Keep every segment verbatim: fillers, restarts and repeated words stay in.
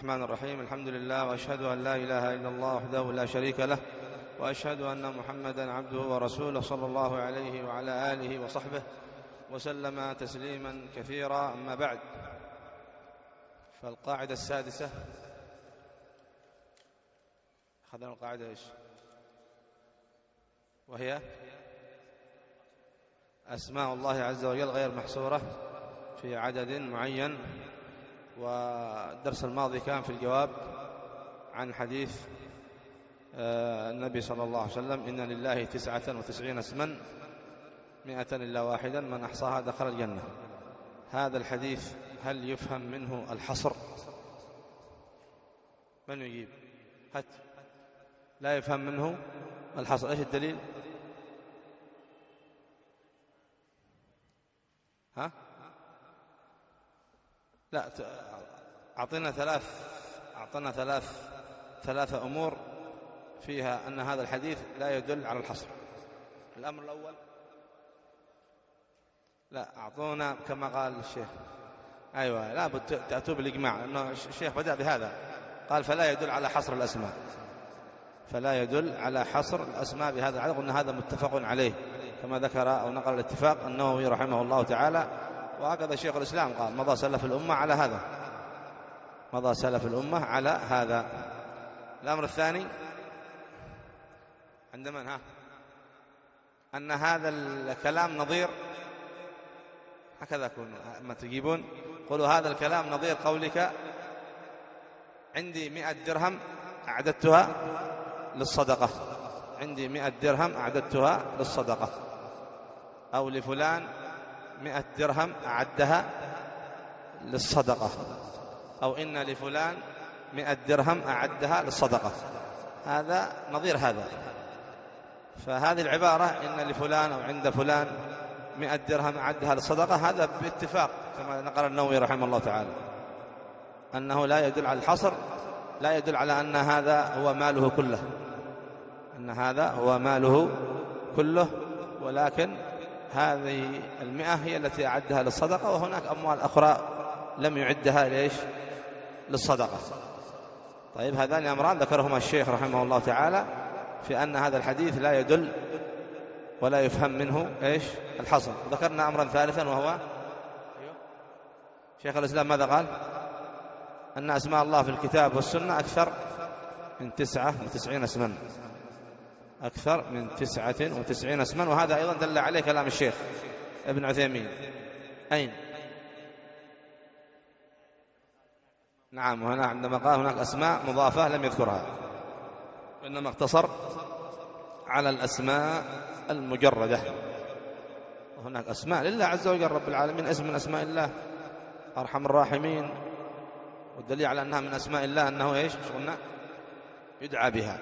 الرحمن الرحيم. الحمد لله، وأشهد أن لا إله إلا الله وحده لا شريك له، وأشهد أن محمدا عبده ورسوله صلى الله عليه وعلى آله وصحبه وسلم تسليما كثيرا. أما بعد، فالقاعدة السادسة، أخذنا القاعدة إيش؟ وهي أسماء الله عز وجل غير محصورة في عدد معين. والدرس الماضي كان في الجواب عن حديث النبي صلى الله عليه وسلم: إن لله تسعة وتسعين اسما مئة إلا واحدا من أحصاها دخل الجنة. هذا الحديث هل يفهم منه الحصر؟ من يجيب؟ هات. لا يفهم منه الحصر. إيش الدليل؟ ها؟ لا، أعطينا ثلاث أعطنا ثلاث ثلاثة أمور فيها أن هذا الحديث لا يدل على الحصر. الأمر الأول، لا أعطونا كما قال الشيخ. أيوة، لا بد تأتوا بالإجماع، لأنه الشيخ بدأ بهذا، قال فلا يدل على حصر الأسماء، فلا يدل على حصر الأسماء بهذا العدد. قلنا هذا متفق عليه كما ذكر أو نقل الاتفاق النووي رحمه الله تعالى، وهكذا شيخ الإسلام قال: مضى سلف الأمة على هذا، مضى سلف الأمة على هذا. الأمر الثاني عند من؟ ها؟ أن هذا الكلام نظير، هكذا كونوا ما تجيبون، قولوا هذا الكلام نظير قولك: عندي مئة درهم أعددتها للصدقة، عندي مئة درهم أعددتها للصدقة، أو لفلان مئة درهم أعدها للصدقة، أو إن لفلان مئة درهم أعدها للصدقة. هذا نظير هذا. فهذه العبارة إن لفلان أو عند فلان مئة درهم أعدها للصدقة، هذا باتفاق كما نقل النووي رحمه الله تعالى أنه لا يدل على الحصر، لا يدل على أن هذا هو ماله كله، أن هذا هو ماله كله، ولكن هذه المئة هي التي أعدها للصدقة، وهناك أموال أخرى لم يعدها ليش؟ للصدقة. طيب، هذان أمران ذكرهما الشيخ رحمه الله تعالى في أن هذا الحديث لا يدل ولا يفهم منه إيش؟ الحصر. ذكرنا أمرا ثالثا، وهو شيخ الإسلام ماذا قال؟ أن أسماء الله في الكتاب والسنة أكثر من تسعة وتسعين اسما، أكثر من تسعة وتسعين اسما، وهذا أيضا دل عليه كلام الشيخ ابن عثيمين. أين؟ نعم، وهنا عندما قال هناك أسماء مضافة لم يذكرها، وإنما اقتصر على الأسماء المجردة. وهناك أسماء لله عز وجل رب العالمين، اسم من أسماء الله أرحم الراحمين، والدليل على أنها من أسماء الله أنه إيش؟ قلنا يدعى بها.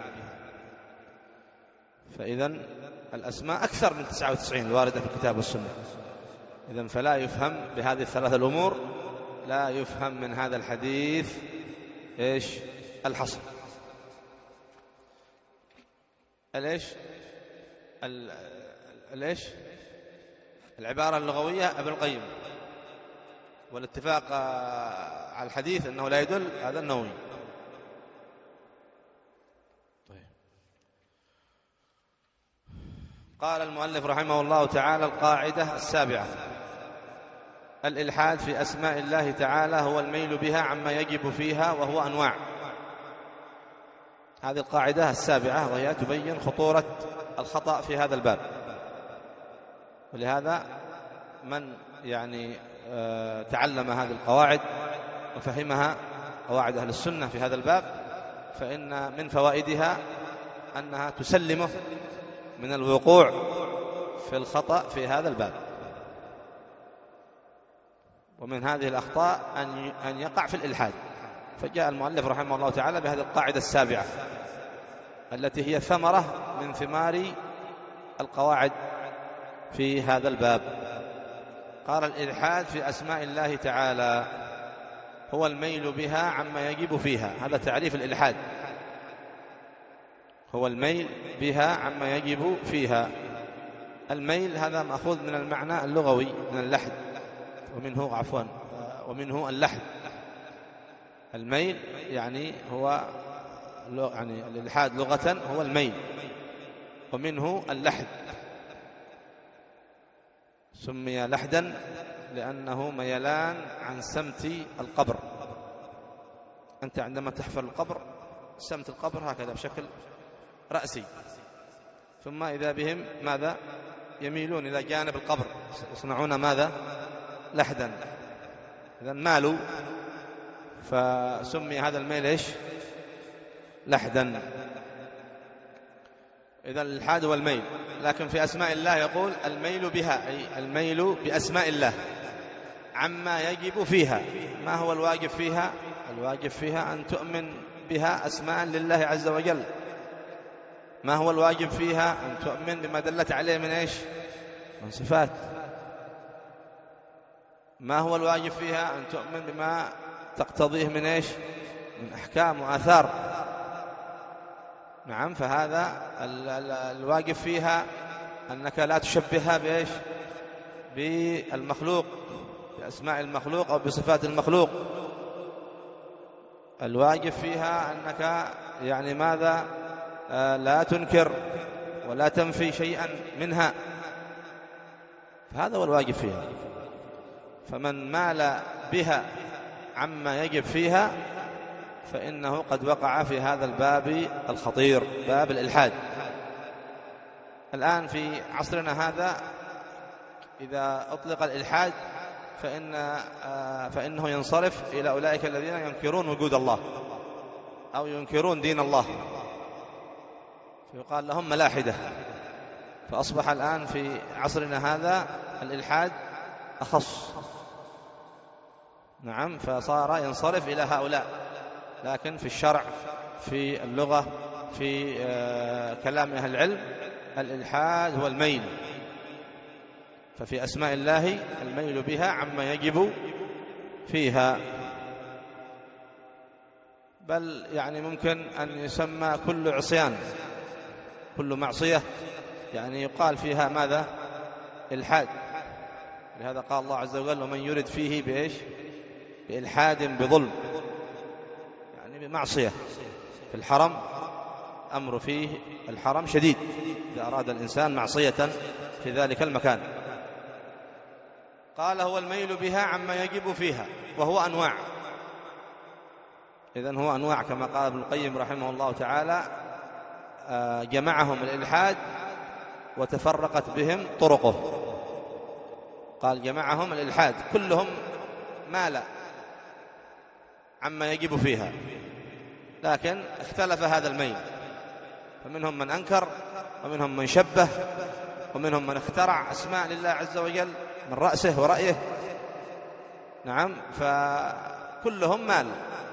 فإذن الأسماء أكثر من تسعة وتسعين الواردة في الكتاب والسنة. إذن فلا يفهم بهذه الثلاثة الأمور، لا يفهم من هذا الحديث إيش؟ الحصر. الإيش؟ الإيش؟ العبارة اللغوية ابن القيم، والاتفاق على الحديث أنه لا يدل هذا النووي. طيب. قال المؤلف رحمه الله تعالى: القاعدة السابعة: الإلحاد في أسماء الله تعالى هو الميل بها عما يجب فيها، وهو أنواع. هذه القاعدة السابعة، وهي تبين خطورة الخطأ في هذا الباب. ولهذا من يعني تعلم هذه القواعد وفهمها، قواعد أهل السنة في هذا الباب، فإن من فوائدها أنها تسلمه من الوقوع في الخطأ في هذا الباب. ومن هذه الأخطاء أن يقع في الإلحاد. فجاء المؤلف رحمه الله تعالى بهذه القاعدة السابعة التي هي ثمرة من ثمار القواعد في هذا الباب. قال: الإلحاد في أسماء الله تعالى هو الميل بها عما يجب فيها. هذا تعريف الإلحاد، هو الميل بها عما يجب فيها. الميل هذا مأخوذ من المعنى اللغوي من اللحد، ومنه عفوا ومنه اللحد. الميل يعني هو يعني الإلحاد لغة هو الميل، ومنه اللحد، سمي لحدا لأنه ميلان عن سمت القبر. أنت عندما تحفر القبر سمت القبر هكذا بشكل رأسي، ثم إذا بهم ماذا يميلون إلى جانب القبر، يصنعون ماذا لحدا، إذا مالوا، فسمي هذا الميل إيش لحدا. إذا الإلحاد هو الميل. لكن في أسماء الله يقول الميل بها، أي الميل بأسماء الله عما يجب فيها. ما هو الواجب فيها؟ الواجب فيها أن تؤمن بها أسماء لله عز وجل. ما هو الواجب فيها؟ أن تؤمن بما دلت عليه من إيش من صفات. ما هو الواجب فيها؟ أن تؤمن بما تقتضيه من إيش من أحكام وآثار. نعم، فهذا الواجب فيها أنك لا تشبهها بإيش بالمخلوق، بأسماء المخلوق أو بصفات المخلوق. الواجب فيها أنك يعني ماذا لا تنكر ولا تنفي شيئا منها، فهذا هو الواجب فيها. فمن مال بها عما يجب فيها فإنه قد وقع في هذا الباب الخطير، باب الإلحاد. الآن في عصرنا هذا إذا أطلق الإلحاد فإن فإنه ينصرف إلى أولئك الذين ينكرون وجود الله أو ينكرون دين الله، يقال لهم ملاحدة. فأصبح الآن في عصرنا هذا الإلحاد أخص. نعم، فصار ينصرف إلى هؤلاء. لكن في الشرع، في اللغة، في كلام أهل العلم، الإلحاد هو الميل. ففي أسماء الله الميل بها عما يجب فيها، بل يعني ممكن أن يسمى كل عصيان، كل معصية يعني يقال فيها ماذا إلحاد. لهذا قال الله عز وجل ومن يرد فيه بإيش بإلحاد بظلم، يعني بمعصية. في الحرم أمر فيه الحرم شديد إذا أراد الإنسان معصية في ذلك المكان. قال هو الميل بها عما يجب فيها، وهو أنواع. إذن هو أنواع كما قال ابن القيم رحمه الله تعالى، جمعهم الإلحاد وتفرقت بهم طرقه. قال جمعهم الإلحاد، كلهم مال عما يجب فيها، لكن اختلف هذا الميل، فمنهم من أنكر، ومنهم من شبه، ومنهم من اخترع أسماء لله عز وجل من رأسه ورأيه. نعم، فكلهم مال،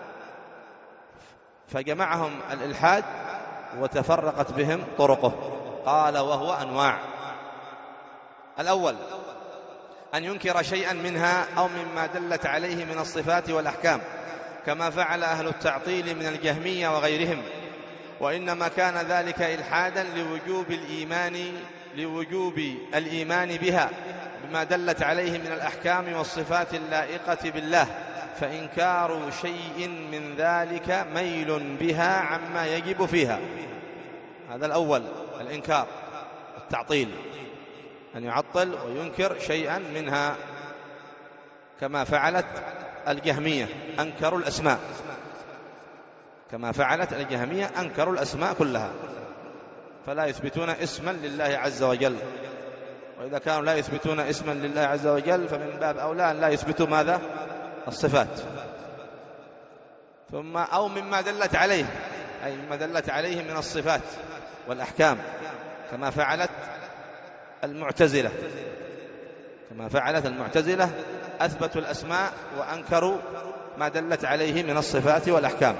فجمعهم الإلحاد وتفرقت بهم طرقه. قال وهو أنواع. الأول أن ينكر شيئا منها أو مما دلت عليه من الصفات والأحكام، كما فعل أهل التعطيل من الجهمية وغيرهم، وإنما كان ذلك إلحادا لوجوب الإيمان لوجوب الإيمان بها بما دلت عليه من الأحكام والصفات اللائقة بالله، فإنكار شيء من ذلك ميل بها عما يجب فيها. هذا الأول، الإنكار، التعطيل، أن يعطل وينكر شيئا منها، كما فعلت الجهمية أنكروا الأسماء، كما فعلت الجهمية أنكروا الأسماء كلها، فلا يثبتون اسما لله عز وجل. وإذا كانوا لا يثبتون اسما لله عز وجل فمن باب أولى أن لا يثبتوا ماذا الصفات. ثم أو مما دلت عليه، أي مما دلت عليه من الصفات والأحكام، كما فعلت المعتزلة كما فعلت المعتزلة أثبتوا الأسماء وأنكروا ما دلت عليه من الصفات والأحكام.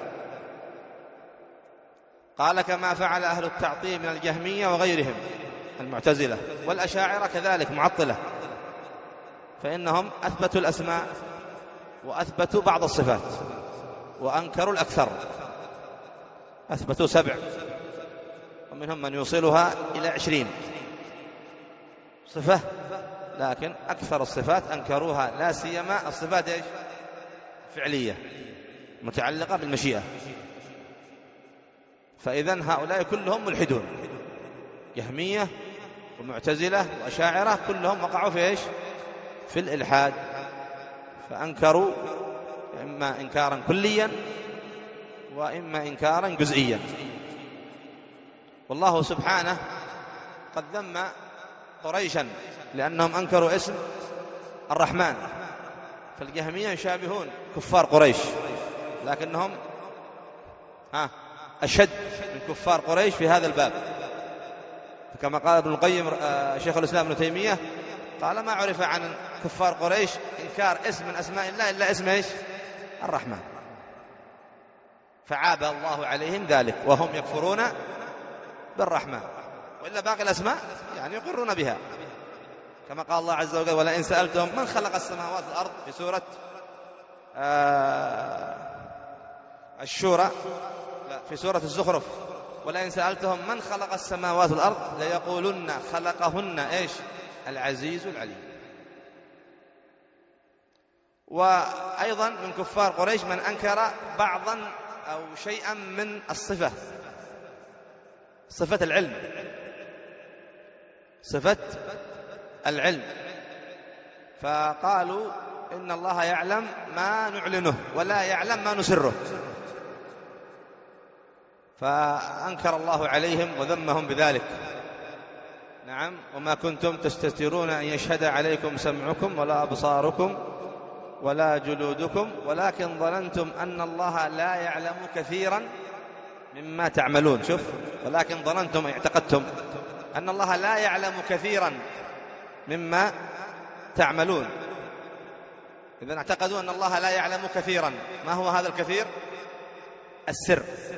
قال كما فعل أهل التعطيل من الجهمية وغيرهم المعتزلة، والأشاعرة كذلك معطلة، فإنهم أثبتوا الأسماء وأثبتوا بعض الصفات وأنكروا الأكثر، أثبتوا سبع، ومنهم من يوصلها إلى عشرين صفة، لكن أكثر الصفات أنكروها، لا سيما الصفات إيش؟ فعلية. متعلقة بالمشيئة. فإذن هؤلاء كلهم ملحدون، جهمية ومعتزلة وأشاعرة، كلهم وقعوا في إيش؟ في الإلحاد، فأنكروا إما إنكارا كليا وإما إنكارا جزئيا. والله سبحانه قد ذم قريشا لأنهم أنكروا اسم الرحمن، فالجهمية يشابهون كفار قريش، لكنهم ها أشد من كفار قريش في هذا الباب. كما قال ابن القيم شيخ الإسلام ابن تيمية، قال ما عرف عن كفار قريش إنكار اسم من أسماء الله إلا اسم إيش؟ الرحمن، فعاب الله عليهم ذلك وهم يكفرون بالرحمن، وإلا باقي الأسماء يعني يقرون بها، كما قال الله عز وجل ولئن سألتهم من خلق السماوات والأرض في سورة آه الشورى، لا في سورة الزخرف، ولئن سألتهم من خلق السماوات والأرض ليقولن خلقهن إيش؟ العزيز العليم. وأيضا من كفار قريش من أنكر بعضا أو شيئا من الصفة، صفة العلم، صفة العلم، فقالوا إن الله يعلم ما نعلنه ولا يعلم ما نسره، فأنكر الله عليهم وذمهم بذلك. نعم، وما كنتم تستترون أن يشهد عليكم سمعكم ولا أبصاركم ولا جلودكم ولكن ظننتم أن الله لا يعلم كثيرا مما تعملون. شوف، ولكن ظننتم اعتقدتم أن الله لا يعلم كثيرا مما تعملون، إذن اعتقدوا أن الله لا يعلم كثيرا. ما هو هذا الكثير؟ السر،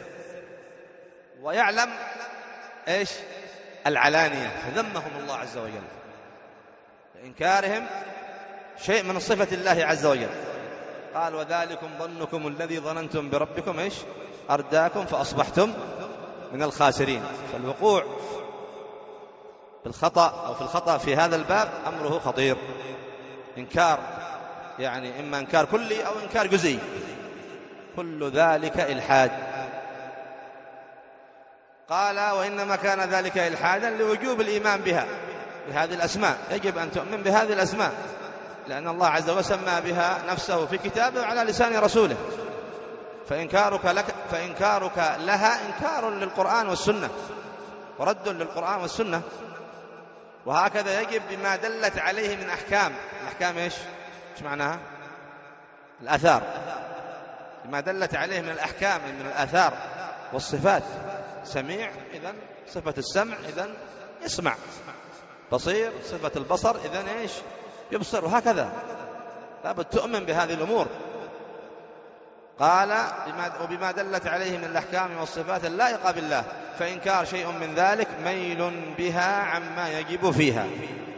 ويعلم إيش؟ العلانية، فذمهم الله عز وجل لإنكارهم شيء من صفة الله عز وجل. قال وذلكم ظنكم الذي ظننتم بربكم إيش؟ أرداكم فأصبحتم من الخاسرين. فالوقوع بالخطأ أو في الخطأ في هذا الباب أمره خطير، إنكار يعني إما إنكار كلي أو إنكار جزئي، كل ذلك إلحاد. قال وإنما كان ذلك إلحادا لوجوب الإيمان بها، بهذه الأسماء، يجب أن تؤمن بهذه الأسماء، لأن الله عز وجل سمى بها نفسه في كتابه على لسان رسوله، فإنكارك لك فإنكارك لها إنكار للقرآن والسنة ورد للقرآن والسنة. وهكذا يجب بما دلت عليه من أحكام. الأحكام إيش؟ إيش معناها؟ الآثار، بما دلت عليه من الأحكام من الآثار والصفات. سميع، إذن صفة السمع إذن يسمع، بصير صفة البصر إذن إيش؟ يبصر، وهكذا لابد تؤمن بهذه الأمور. قال وبما دلت عليه من الأحكام والصفات اللائقة بالله، فإنكار شيء من ذلك ميل بها عما يجب فيها.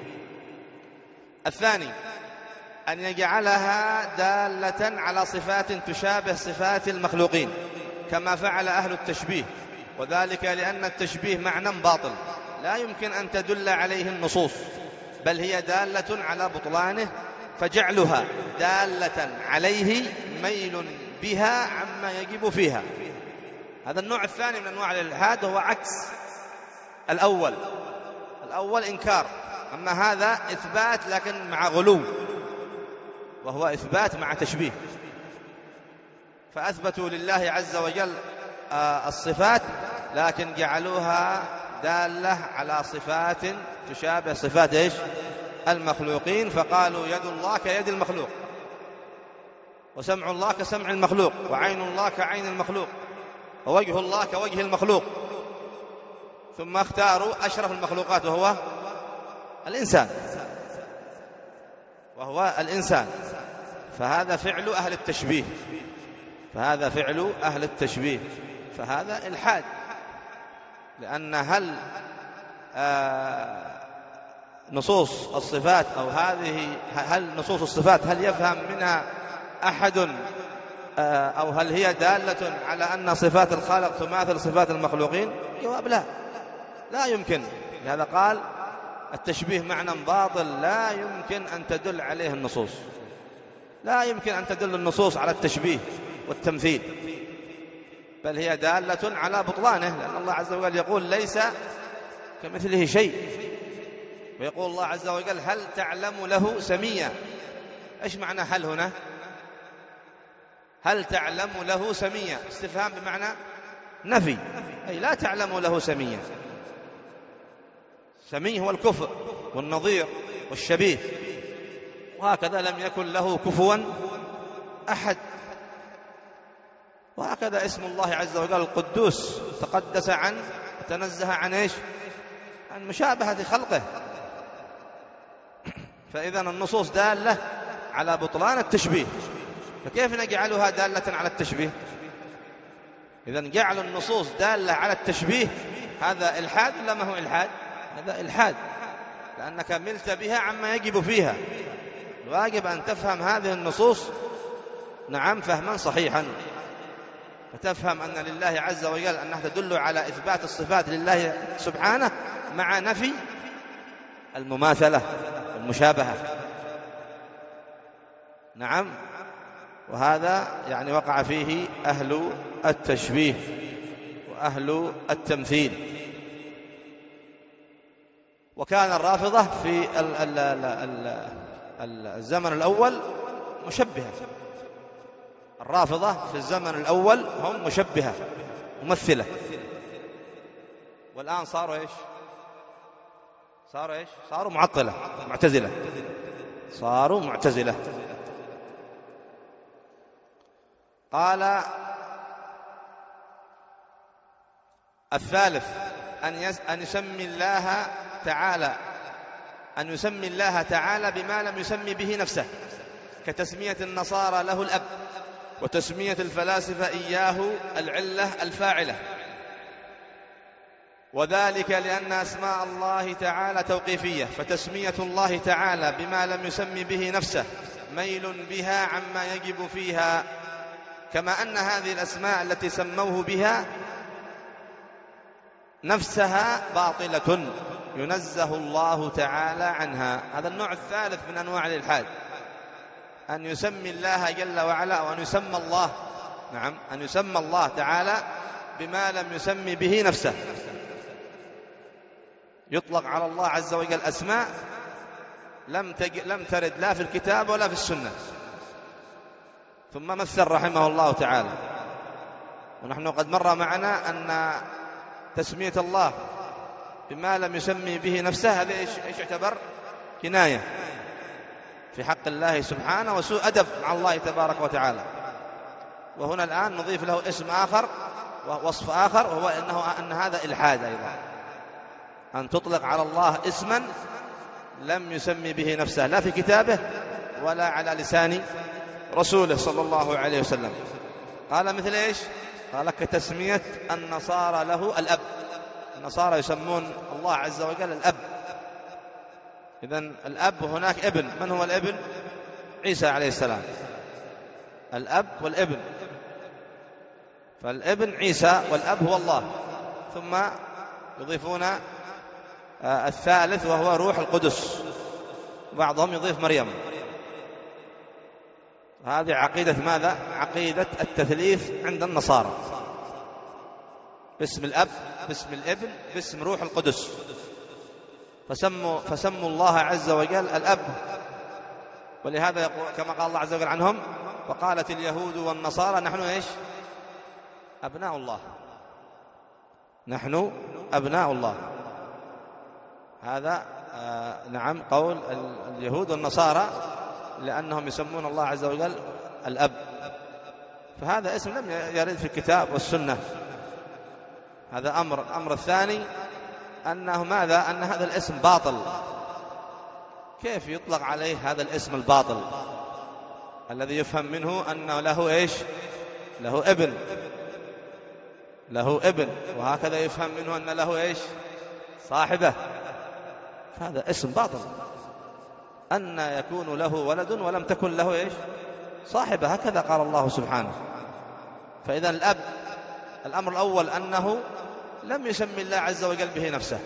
الثاني أن يجعلها دالة على صفات تشابه صفات المخلوقين كما فعل أهل التشبيه، وذلك لأن التشبيه معنى باطل لا يمكن أن تدل عليه النصوص، بل هي دالة على بطلانه، فجعلها دالة عليه ميل بها عما يجب فيها. هذا النوع الثاني من أنواع الإلحاد، هو عكس الأول. الأول إنكار، أما هذا إثبات لكن مع غلو، وهو إثبات مع تشبيه. فأثبتوا لله عز وجل الصفات لكن جعلوها دالة على صفات تشابه صفات إيش؟ المخلوقين، فقالوا يد الله كيد المخلوق، وسمع الله كسمع المخلوق، وعين الله كعين المخلوق، ووجه الله كوجه المخلوق. ثم اختاروا أشرف المخلوقات وهو الإنسان وهو الإنسان فهذا فعل أهل التشبيه فهذا فعل أهل التشبيه فهذا إلحاد. لأن هل آه نصوص الصفات أو هذه هل نصوص الصفات هل يفهم منها أحد آه أو هل هي دالة على أن صفات الخالق تماثل صفات المخلوقين؟ جواب لا، لا يمكن. لهذا قال التشبيه معنى باطل لا يمكن أن تدل عليه النصوص، لا يمكن أن تدل النصوص على التشبيه، والتمثيل، بل هي دالة على بطلانه، لأن الله عز وجل يقول ليس كمثله شيء. ويقول الله عز وجل هل تعلم له سميا. إيش معنى هل هنا؟ هل تعلم له سميا، استفهام بمعنى نفي، أي لا تعلم له سميا. سمي هو الكفء والنظير والشبيه، وهكذا لم يكن له كفوا أحد. وهكذا اسم الله عز وجل القدوس تقدس عن تنزه عن إيش؟ عن مشابهة خلقه. فإذا النصوص دالة على بطلان التشبيه، فكيف نجعلها دالة على التشبيه؟ إذا جعل النصوص دالة على التشبيه هذا إلحاد ولا ما هو إلحاد؟ هذا إلحاد، لأنك ملت بها عما يجب فيها. الواجب أن تفهم هذه النصوص نعم فهما صحيحا، فتفهم أن لله عز وجل أنها تدل على إثبات الصفات لله سبحانه مع نفي المماثلة والمشابهة. نعم، وهذا يعني وقع فيه أهل التشبيه وأهل التمثيل. وكان الرافضة في الزمن الأول مشبهة. الرافضة في الزمن الأول هم مشبهة ممثلة، والآن صاروا إيش؟ صاروا إيش؟ صاروا معطلة معتزلة، صاروا معتزلة. قال الثالث أن يس أن يسمي الله تعالى أن يسمي الله تعالى بما لم يسمي به نفسه، كتسمية النصارى له الأب، وتسمية الفلاسفة إياه العلة الفاعلة. وذلك لأن أسماء الله تعالى توقيفية، فتسمية الله تعالى بما لم يسمي به نفسه ميل بها عما يجب فيها، كما أن هذه الأسماء التي سموه بها نفسها باطلة ينزه الله تعالى عنها. هذا النوع الثالث من أنواع الإلحاد، أن يسمي الله جل وعلا، وأن يسمى الله نعم أن يسمى الله تعالى بما لم يسمي به نفسه. يطلق على الله عز وجل أسماء لم تج... لم ترد لا في الكتاب ولا في السنة. ثم مثل رحمه الله تعالى، ونحن قد مر معنا أن تسمية الله بما لم يسمي به نفسه هذا إيش يعتبر؟ كناية في حق الله سبحانه وسوء أدب مع الله تبارك وتعالى. وهنا الآن نضيف له اسم آخر ووصف آخر، وهو إنه أن هذا إلحاد أيضا، أن تطلق على الله اسما لم يسمي به نفسه لا في كتابه ولا على لسان رسوله صلى الله عليه وسلم. قال مثل إيش؟ قال كتسمية النصارى له الأب. النصارى يسمون الله عز وجل الأب. إذن الأب هناك ابن، من هو الابن؟ عيسى عليه السلام، الأب والابن، فالابن عيسى والأب هو الله. ثم يضيفون الثالث وهو روح القدس، بعضهم يضيف مريم. هذه عقيدة ماذا؟ عقيدة التثليث عند النصارى، باسم الأب، باسم الابن، باسم روح القدس. فسموا, فسموا الله عز وجل الأب. ولهذا يقول كما قال الله عز وجل عنهم: وقالت اليهود والنصارى نحن إيش؟ أبناء الله، نحن أبناء الله. هذا آه نعم قول اليهود والنصارى، لأنهم يسمون الله عز وجل الأب. فهذا اسم لم يرد في الكتاب والسنة. هذا أمر. الأمر الثاني أنه ماذا؟ أن هذا الاسم باطل. كيف يطلق عليه هذا الاسم الباطل الذي يفهم منه أنه له إيش؟ له ابن، له ابن، وهكذا يفهم منه أن له إيش؟ صاحبة. هذا اسم باطل. أن يكون له ولد ولم تكن له إيش؟ صاحبة، هكذا قال الله سبحانه. فإذا الأب، الأمر الأول أنه لم يسمي الله عز وجل به نفسه،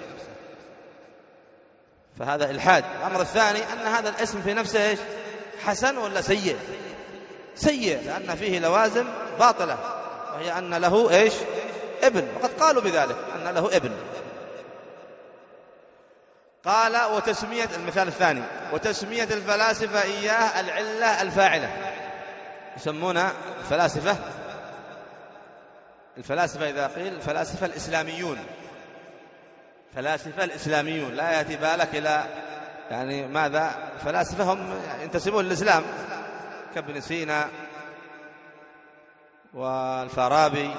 فهذا إلحاد. الأمر الثاني أن هذا الاسم في نفسه إيش؟ حسن ولا سيء؟ سيء، لأن فيه لوازم باطلة، وهي أن له إيش؟ ابن، وقد قالوا بذلك أن له ابن. قال وتسمية، المثال الثاني، وتسمية الفلاسفة إياه العلة الفاعلة. يسمون الفلاسفة الفلاسفة إذا قيل الفلاسفة الإسلاميون، فلاسفة الإسلاميون لا يأتي بالك إلى يعني ماذا؟ فلاسفة هم ينتسبون للإسلام كابن سينا والفارابي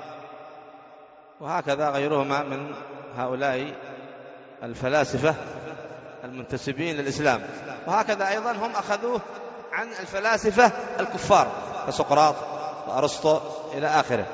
وهكذا غيرهما من هؤلاء الفلاسفة المنتسبين للإسلام. وهكذا أيضا هم أخذوه عن الفلاسفة الكفار كسقراط وأرسطو إلى آخره.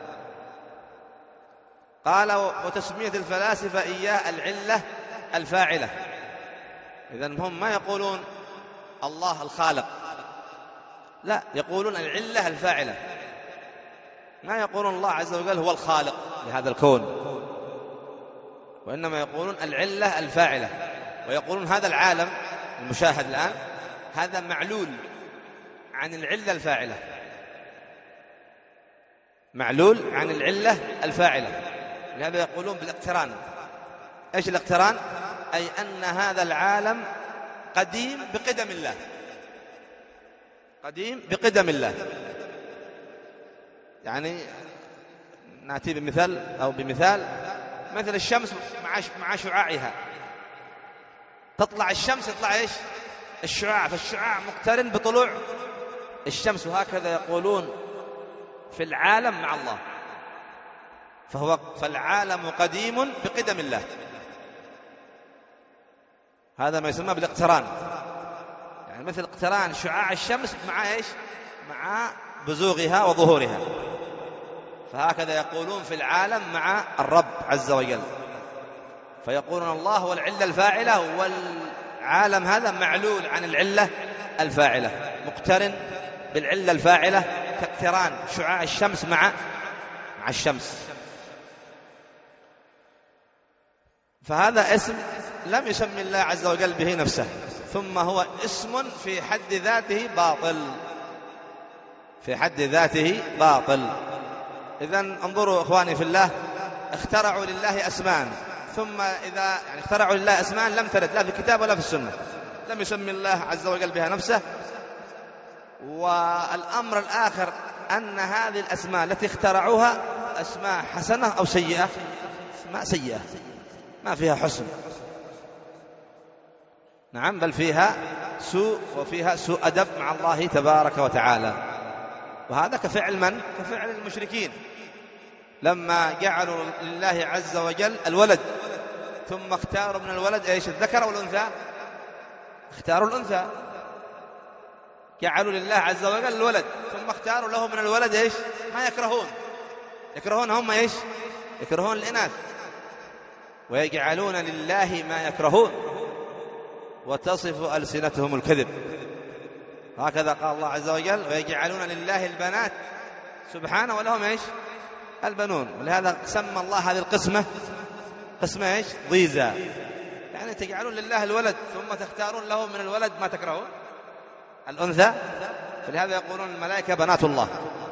قال وتسمية الفلاسفة إياه العلة الفاعلة. إذن هم ما يقولون الله الخالق، لا، يقولون العلة الفاعلة، ما يقولون الله عز وجل هو الخالق لهذا الكون، وإنما يقولون العلة الفاعلة، ويقولون هذا العالم المشاهد الآن هذا معلول عن العلة الفاعلة، معلول عن العلة الفاعلة. لهذا يقولون بالاقتران. إيش الاقتران؟ أي أن هذا العالم قديم بقدم الله، قديم بقدم الله. يعني نأتي بمثال أو بمثال مثل الشمس مع شعاعها، تطلع الشمس يطلع إيش؟ الشعاع، فالشعاع مقترن بطلوع الشمس. وهكذا يقولون في العالم مع الله، فهو فالعالم قديم بقدم الله. هذا ما يسمى بالاقتران، يعني مثل اقتران شعاع الشمس مع إيش؟ مع بزوغها وظهورها. فهكذا يقولون في العالم مع الرب عز وجل، فيقولون الله هو العلة الفاعلة، والعالم هذا معلول عن العلة الفاعلة، مقترن بالعلة الفاعلة كاقتران شعاع الشمس مع مع الشمس. فهذا اسم لم يسمي الله عز وجل به نفسه، ثم هو اسم في حد ذاته باطل، في حد ذاته باطل. إذن انظروا إخواني في الله، اخترعوا لله أسماء، ثم إذا يعني اخترعوا لله أسماء لم ترد لا في الكتاب ولا في السنة، لم يسمي الله عز وجل بها نفسه. والأمر الآخر أن هذه الأسماء التي اخترعوها أسماء حسنة أو سيئة؟ أسماء سيئة، ما فيها حسن، نعم، بل فيها سوء، وفيها سوء أدب مع الله تبارك وتعالى. وهذا كفعل من؟ كفعل المشركين لما جعلوا لله عز وجل الولد، ثم اختاروا من الولد ايش؟ الذكر أو الأنثى؟ اختاروا الأنثى، جعلوا لله عز وجل الولد، ثم اختاروا له من الولد ايش؟ ما يكرهون، يكرهون هم ايش؟ يكرهون الإناث، ويجعلون لله ما يكرهون وتصف ألسنتهم الكذب. هكذا قال الله عز وجل ويجعلون لله البنات سبحانه ولهم ايش؟ البنون. ولهذا سمى الله هذه القسمة قسمة ايش؟ ضيزى، يعني تجعلون لله الولد ثم تختارون له من الولد ما تكرهون، الأنثى. فلهذا يقولون الملائكة بنات الله.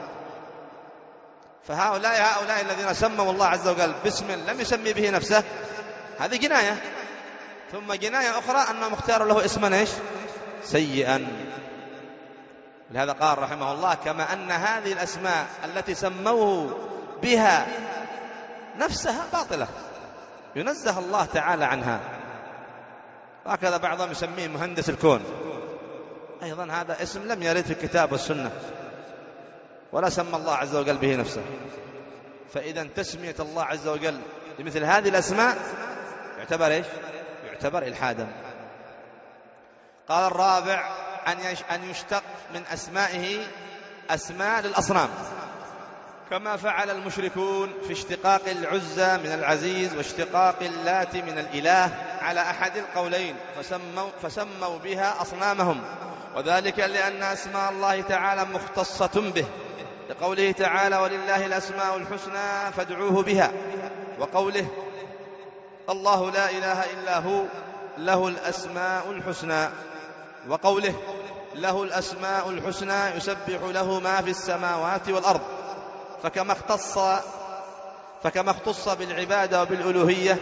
فهؤلاء هؤلاء الذين سموا الله عز وجل باسم لم يسمي به نفسه، هذه جناية، ثم جناية أخرى أنهم اختاروا له اسما ايش؟ سيئا. لهذا قال رحمه الله كما أن هذه الأسماء التي سموه بها نفسها باطلة ينزه الله تعالى عنها. وهكذا بعضهم يسميه مهندس الكون، أيضا هذا اسم لم يرد في الكتاب والسنة، ولا سمى الله عز وجل به نفسه. فإذا تسمية الله عز وجل بمثل هذه الأسماء يعتبر إيش؟ يعتبر إلحادا. قال الرابع أن يشتق من أسمائه أسماء للأصنام، كما فعل المشركون في اشتقاق العزى من العزيز واشتقاق اللات من الإله على أحد القولين، فسموا, فسموا بها أصنامهم، وذلك لأن أسماء الله تعالى مختصة به، لقوله تعالى ولله الأسماء الحسنى فادعوه بها، وقوله الله لا إله إلا هو له الأسماء الحسنى، وقوله له الأسماء الحسنى يسبح له ما في السماوات والأرض. فكما اختص فكما اختص بالعبادة وبالألوهية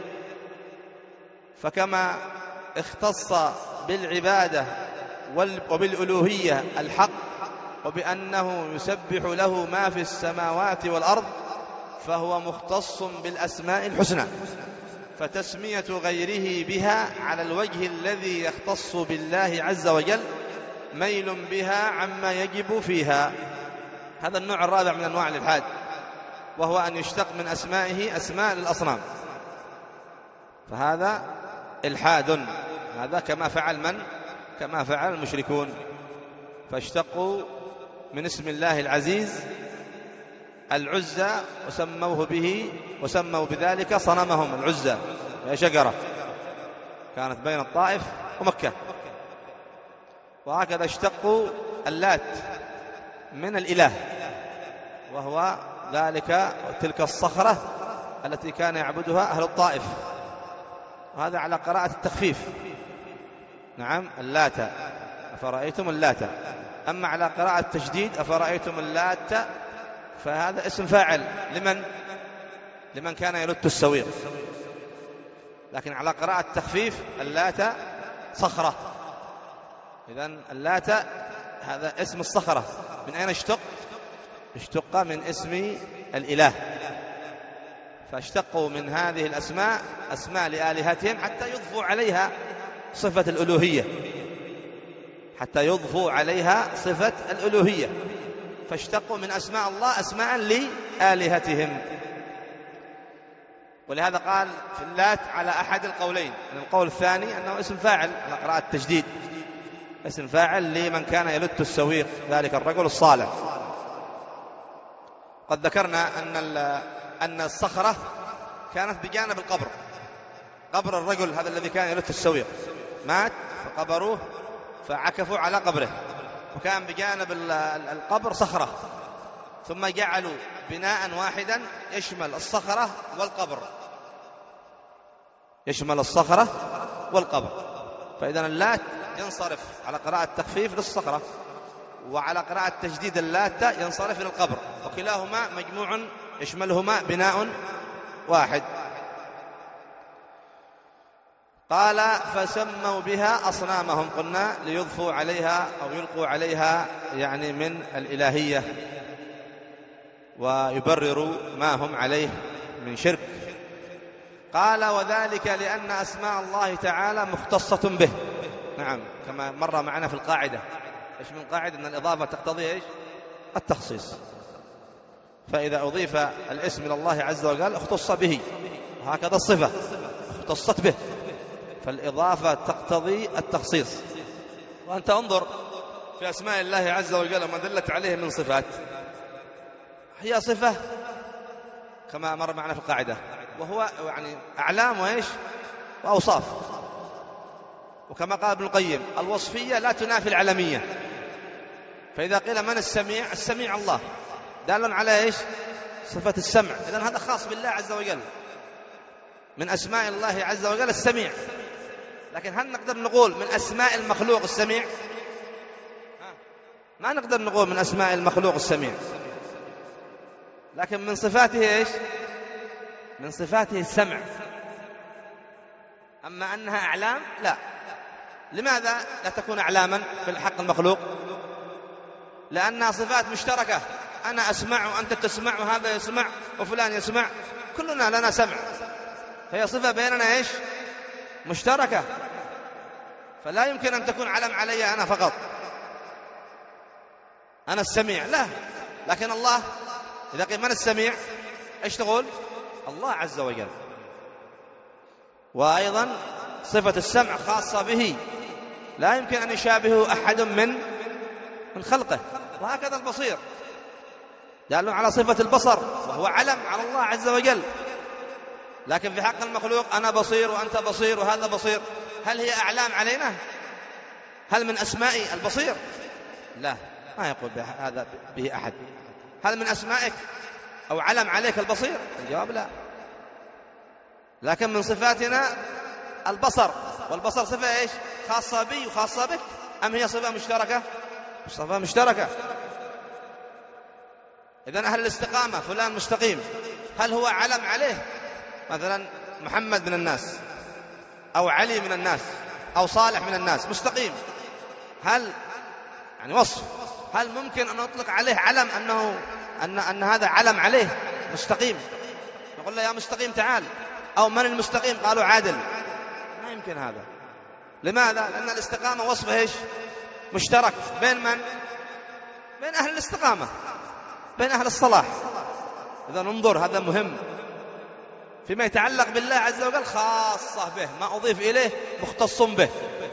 فكما اختص بالعبادة وبالألوهية الحق، وبأنه يسبح له ما في السماوات والأرض، فهو مختص بالأسماء الحسنى، فتسمية غيره بها على الوجه الذي يختص بالله عز وجل ميل بها عما يجب فيها. هذا النوع الرابع من أنواع الإلحاد، وهو أن يشتق من أسمائه أسماء للأصنام، فهذا إلحاد. هذا كما فعل من؟ كما فعل المشركون، فاشتقوا من اسم الله العزيز العزى وسموه به وسموا بذلك صنمهم العزى، هي شجرة كانت بين الطائف ومكة. وهكذا اشتقوا اللات من الإله، وهو ذلك تلك الصخرة التي كان يعبدها أهل الطائف، وهذا على قراءة التخفيف. نعم، اللات أفرأيتم اللات. أما على قراءة التشديد أفرأيتم اللات، فهذا اسم فاعل لمن؟ لمن كان يلت السويق. لكن على قراءة التخفيف اللات صخرة. إذن اللات هذا اسم الصخرة. من أين اشتق؟ اشتق من اسم الإله، فاشتقوا من هذه الأسماء أسماء لآلهتهم حتى يضفوا عليها صفة الألوهية، حتى يضفوا عليها صفة الألوهية، فاشتقوا من أسماء الله أسماء لآلهتهم. ولهذا قال في اللات على أحد القولين، القول الثاني أنه اسم فاعل على قراءة التجديد، اسم فاعل لمن كان يلت السويق، ذلك الرجل الصالح. قد ذكرنا أن أن الصخرة كانت بجانب القبر، قبر الرجل هذا الذي كان يلت السويق مات فقبروه فعكفوا على قبره، وكان بجانب القبر صخرة، ثم جعلوا بناء واحدا يشمل الصخرة والقبر، يشمل الصخرة والقبر. فإذا اللات ينصرف على قراءة التخفيف للصخرة، وعلى قراءة تجديد اللات ينصرف للقبر، وكلاهما مجموع يشملهما بناء واحد. قال فسموا بها أصنامهم، قلنا ليضفوا عليها أو يلقوا عليها يعني من الإلهية ويبرروا ما هم عليه من شرك. قال وذلك لأن أسماء الله تعالى مختصة به. نعم، كما مر معنا في القاعدة، إيش من قاعدة أن الإضافة تقتضي إيش؟ التخصيص. فإذا أضيف الاسم إلى الله عز وجل اختص به، وهكذا الصفة اختصت به، فالإضافة تقتضي التخصيص. وأنت انظر في أسماء الله عز وجل وما دلت عليه من صفات، هي صفة كما مر معنا في القاعدة، وهو يعني أعلام وإيش وأوصاف. وكما قال ابن القيم الوصفية لا تنافي العلمية، فإذا قيل من السميع؟ السميع الله، دال على إيش؟ صفة السمع. إذن هذا خاص بالله عز وجل، من أسماء الله عز وجل السميع. لكن هل نقدر نقول من أسماء المخلوق السميع؟ ما نقدر نقول من أسماء المخلوق السميع، لكن من صفاته إيش؟ من صفاته السمع. أما أنها أعلام لا. لماذا لا تكون أعلاما في الحق المخلوق؟ لأنها صفات مشتركة، أنا أسمع وأنت تسمع وهذا يسمع وفلان يسمع، كلنا لنا سمع، هي صفة بيننا إيش؟ مشتركة. فلا يمكن أن تكون علم علي أنا فقط، أنا السميع، لا. لكن الله إذا قيل من السميع إيش تقول؟ الله عز وجل. وأيضا صفة السمع خاصة به، لا يمكن أن يشابهه أحد من من خلقه. وهكذا البصير دال على صفة البصر، وهو علم على الله عز وجل. لكن في حق المخلوق أنا بصير وأنت بصير وهذا بصير، هل هي أعلام علينا؟ هل من أسماء البصير؟ لا، ما يقول هذا به أحد. هل من أسمائك أو علم عليك البصير؟ الجواب لا. لكن من صفاتنا البصر، والبصر صفة إيش؟ خاصة بي وخاصة بك، أم هي صفة مشتركة؟ صفة مشتركة. إذن أهل الاستقامة فلان مستقيم، هل هو علم عليه؟ مثلا محمد من الناس أو علي من الناس أو صالح من الناس مستقيم، هل يعني وصف، هل ممكن أن نطلق عليه علم أنه أن, أن هذا علم عليه مستقيم؟ نقول له يا مستقيم تعال، أو من المستقيم؟ قالوا عادل. ما يمكن هذا. لماذا؟ لأن الاستقامة وصف إيش؟ مشترك بين من؟ بين أهل الاستقامة، بين أهل الصلاح. إذا انظر، هذا مهم فيما يتعلق بالله عز وجل، خاصة به، ما أضيف إليه مختص به،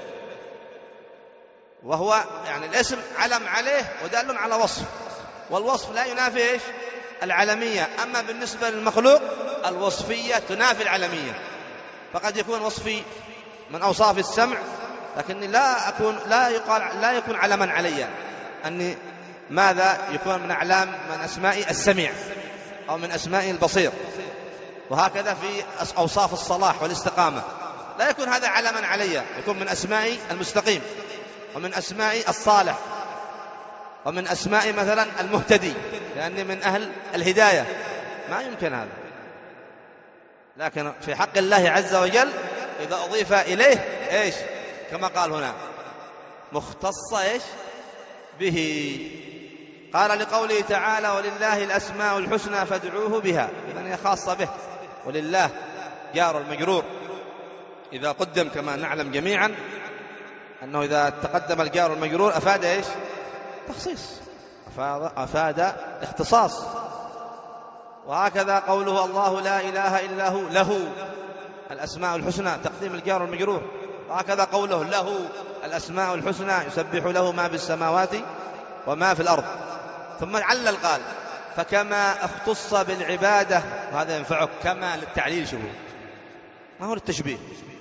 وهو يعني الاسم علم عليه ودال على وصف، والوصف لا ينافي إيش؟ العلمية. أما بالنسبة للمخلوق الوصفية تنافي العلمية، فقد يكون وصفي من أوصاف السمع، لكني لا أكون لا يقال لا يكون علما علي، أني ماذا يكون من أعلام من أسماء السميع أو من أسماء البصير. وهكذا في أوصاف الصلاح والاستقامة لا يكون هذا علما علي، يكون من أسماء المستقيم ومن أسماء الصالح ومن أسماء مثلا المهتدي، لأني من أهل الهداية. ما يمكن هذا. لكن في حق الله عز وجل إذا أضيف إليه إيش؟ كما قال هنا مختص إيش؟ به. قال لقوله تعالى ولله الأسماء الحسنى فادعوه بها، إذن هي خاصة به. ولله جار المجرور إذا قدم كما نعلم جميعا أنه إذا تقدم الجار المجرور أفاد إيش؟ تخصيص، أفاد, أفاد اختصاص. وهكذا قوله الله لا إله إلا هو، له الأسماء الحسنى، تقديم الجار المجرور. وهكذا قوله له الأسماء الحسنى يسبح له ما في السماوات وما في الأرض. ثم علل قال فكما اختص بالعبادة، وهذا ينفعك كما للتعليل، شبه ما هو للتشبيه.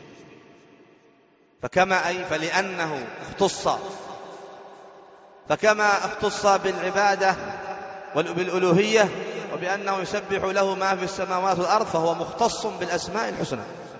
فكما أي فلأنه اختص، فكما اختص بالعبادة وبالألوهية وبأنه يسبح له ما في السماوات والأرض، فهو مختص بالأسماء الحسنى.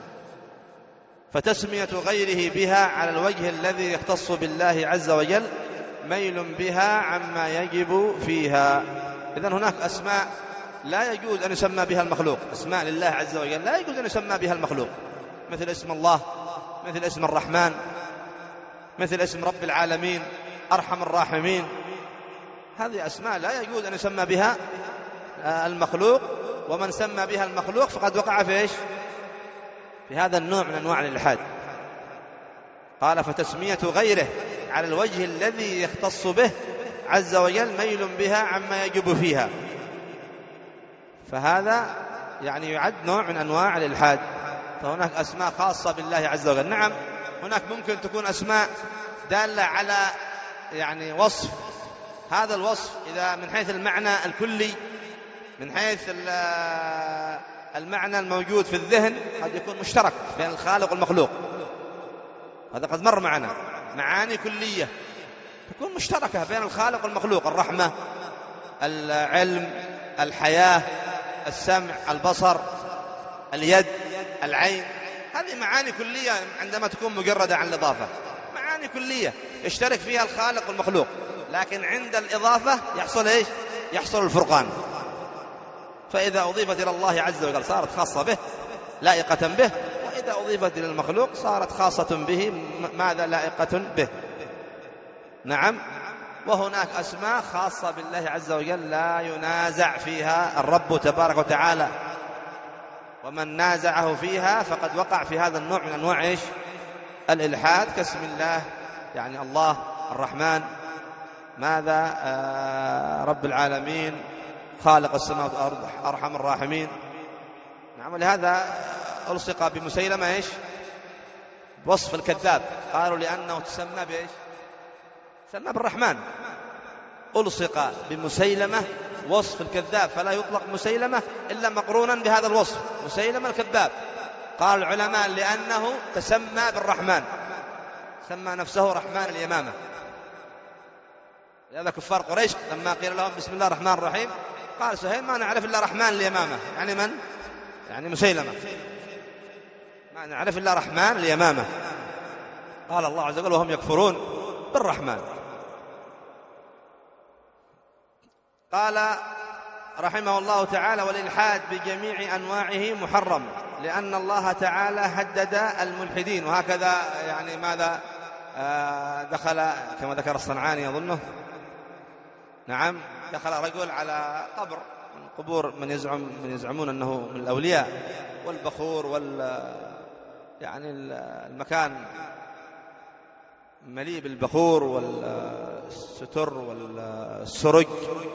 فتسمية غيره بها على الوجه الذي يختص بالله عز وجل ميل بها عما يجب فيها. إذن هناك أسماء لا يجوز أن يسمى بها المخلوق، أسماء لله عز وجل لا يجوز أن يسمى بها المخلوق، مثل اسم الله، مثل اسم الرحمن، مثل اسم رب العالمين، أرحم الراحمين. هذه أسماء لا يجوز أن يسمى بها المخلوق، ومن سمى بها المخلوق فقد وقع في إيش؟ في هذا النوع من أنواع الإلحاد. قال فتسمية غيره على الوجه الذي يختص به عز وجل ميل بها عما يجب فيها، فهذا يعني يعد نوع من أنواع الإلحاد. فهناك أسماء خاصة بالله عز وجل. نعم هناك ممكن تكون أسماء دالة على يعني وصف، هذا الوصف إذا من حيث المعنى الكلي، من حيث المعنى الموجود في الذهن، قد يكون مشترك بين الخالق والمخلوق. هذا قد مر معنا، معاني كلية تكون مشتركة بين الخالق والمخلوق، الرحمة، العلم، الحياة، السمع، البصر، اليد، العين. هذه معاني كلية عندما تكون مجردة عن الإضافة، معاني كلية يشترك فيها الخالق والمخلوق، لكن عند الإضافة يحصل إيش؟ يحصل الفرقان. فإذا أضيفت إلى الله عز وجل صارت خاصة به لائقة به، وإذا أضيفت إلى المخلوق صارت خاصة به ماذا؟ لائقة به. نعم. وهناك أسماء خاصة بالله عز وجل لا ينازع فيها الرب تبارك وتعالى، ومن نازعه فيها فقد وقع في هذا النوع من أنواع إيش؟ الإلحاد، كاسم الله، يعني الله الرحمن، ماذا؟ آه رب العالمين، خالق السماوات والأرض، أرحم الراحمين. نعم. ولهذا ألصق بمسيلمة إيش؟ وصف الكذاب، قالوا لأنه تسمى بإيش؟ تسمى بالرحمن. ألصق بمسيلمة وصف الكذاب، فلا يطلق مسيلمة إلا مقرونا بهذا الوصف، مسيلمة الكذاب. قال العلماء لأنه تسمى بالرحمن، سمى نفسه رحمن اليمامة. لهذا كفار قريش لما قيل لهم بسم الله الرحمن الرحيم قال سهيل ما نعرف إلا رحمن اليمامة. يعني من؟ يعني مسيلمة، ما نعرف إلا رحمن اليمامة. قال الله عز وجل وهم يكفرون بالرحمن. قال رحمه الله تعالى: والإلحاد بجميع أنواعه محرم، لأن الله تعالى هدد الملحدين. وهكذا يعني ماذا دخل كما ذكر الصنعاني أظنه، نعم، دخل رجل على قبر من قبور من يزعم من يزعمون أنه من الأولياء، والبخور وال يعني المكان مليء بالبخور والستر والسرج.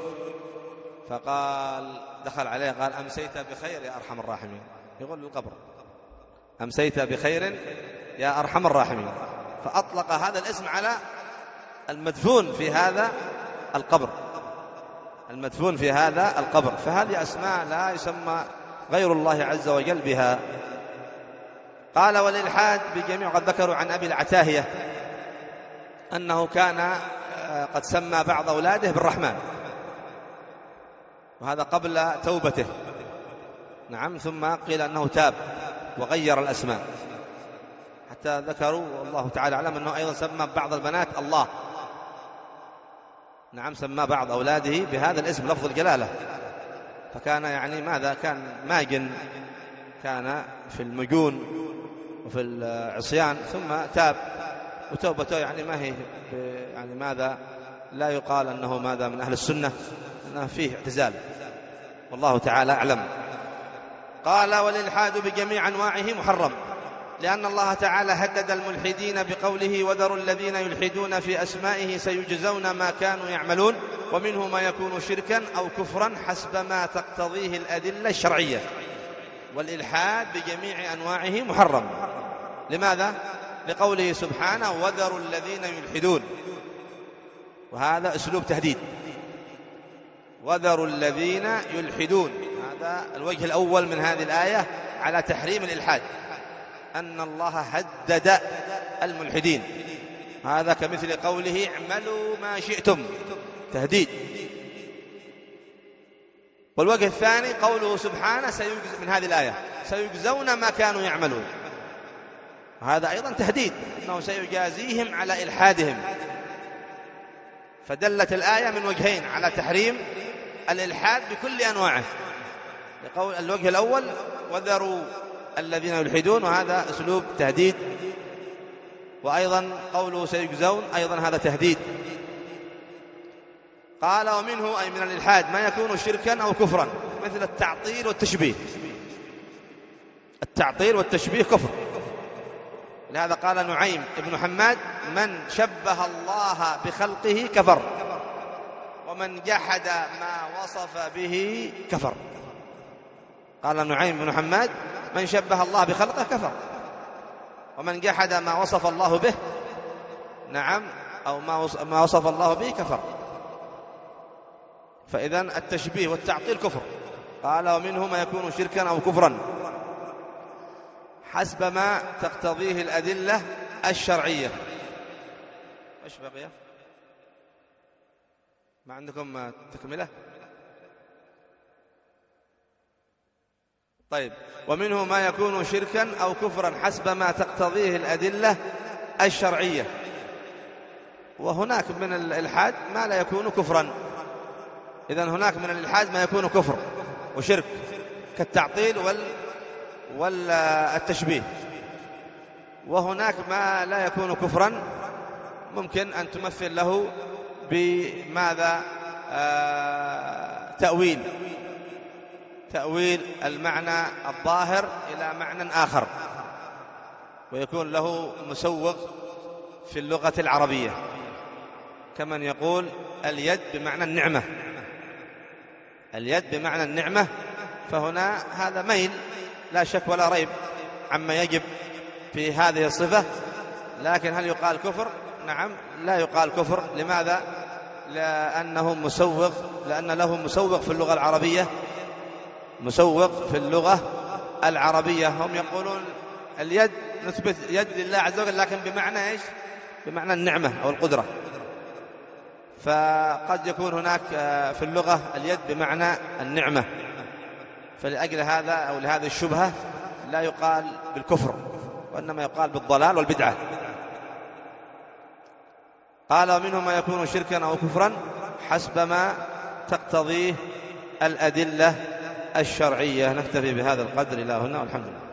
فقال دخل عليه قال: أمسيت بخير يا أرحم الراحمين. يقول للقبر: أمسيت بخير يا أرحم الراحمين. فأطلق هذا الاسم على المدفون في هذا القبر، المدفون في هذا القبر. فهذه أسماء لا يسمى غير الله عز وجل بها. قال: والإلحاد بجميع. قد ذكروا عن أبي العتاهية أنه كان قد سمى بعض أولاده بالرحمن، وهذا قبل توبته، نعم، ثم قيل أنه تاب وغير الأسماء، حتى ذكروا والله تعالى أعلم أنه أيضا سمى بعض البنات الله، نعم، سمى بعض أولاده بهذا الاسم لفظ الجلالة. فكان يعني ماذا كان ماجن، كان في المجون وفي العصيان، ثم تاب، وتوبته يعني ما هي يعني ماذا لا يقال أنه ماذا من أهل السنة، أنه فيه اعتزال، والله تعالى أعلم. قال: والإلحاد بجميع أنواعه محرم، لأن الله تعالى هدد الملحدين بقوله: وذروا الذين يلحدون في أسمائه سيجزون ما كانوا يعملون، ومنه ما يكون شركا أو كفرا حسب ما تقتضيه الأدلة الشرعية. والإلحاد بجميع أنواعه محرم. لماذا؟ لقوله سبحانه: وذروا الذين يلحدون، وهذا أسلوب تهديد. وذروا الذين يلحدون، هذا الوجه الأول من هذه الآية على تحريم الإلحاد، أن الله هدد الملحدين. هذا كمثل قوله: اعملوا ما شئتم، تهديد. والوجه الثاني قوله سبحانه من هذه الآية: سيجزون ما كانوا يعملون، هذا أيضا تهديد، أنه سيجازيهم على إلحادهم. فدلت الآية من وجهين على تحريم الإلحاد بكل أنواعه. لقول الوجه الأول: وذروا الذين يلحدون، وهذا أسلوب تهديد. وأيضا قوله سيجزون أيضا هذا تهديد. قال: ومنه أي من الإلحاد ما يكون شركا أو كفرا، مثل التعطيل والتشبيه. التعطيل والتشبيه كفر. لهذا قال نعيم ابن حماد: من شبه الله بخلقه كفر، ومن جحد ما وصف به كفر. قال نعيم بن حماد: من شبه الله بخلقه كفر، ومن جحد ما وصف الله به، نعم، أو ما وصف الله به كفر. فإذن التشبيه والتعطيل كفر. قال: ومنه ما يكون شركا أو كفرا حسب ما تقتضيه الأدلة الشرعية. إيش بقي؟ ما عندكم تكملة؟ طيب. ومنه ما يكون شركا أو كفرا حسب ما تقتضيه الأدلة الشرعية. وهناك من الإلحاد ما لا يكون كفرا. إذن هناك من الإلحاد ما يكون كفر وشرك، كالتعطيل وال والتشبيه. وهناك ما لا يكون كفرا، ممكن أن تمثل له بماذا؟ آه تأويل تأويل المعنى الظاهر إلى معنى آخر، ويكون له مسوغ في اللغة العربية، كمن يقول اليد بمعنى النعمة، اليد بمعنى النعمة. فهنا هذا ميل لا شك ولا ريب عما يجب في هذه الصفة. لكن هل يقال كفر؟ نعم، لا يقال كفر. لماذا؟ لأنه مسوغ، لأن له مسوغ في اللغة العربية، مسوغ في اللغة العربية. هم يقولون اليد نثبت يد لله عز وجل، لكن بمعنى إيش؟ بمعنى النعمة أو القدرة. فقد يكون هناك في اللغة اليد بمعنى النعمة، فلأجل هذا أو لهذه الشبهة لا يقال بالكفر، وإنما يقال بالضلال والبدعة. قال ومنهم ما يكون شركا أو كفرا حسب ما تقتضيه الأدلة الشرعية. نكتفي بهذا القدر إلى هنا والحمد لله.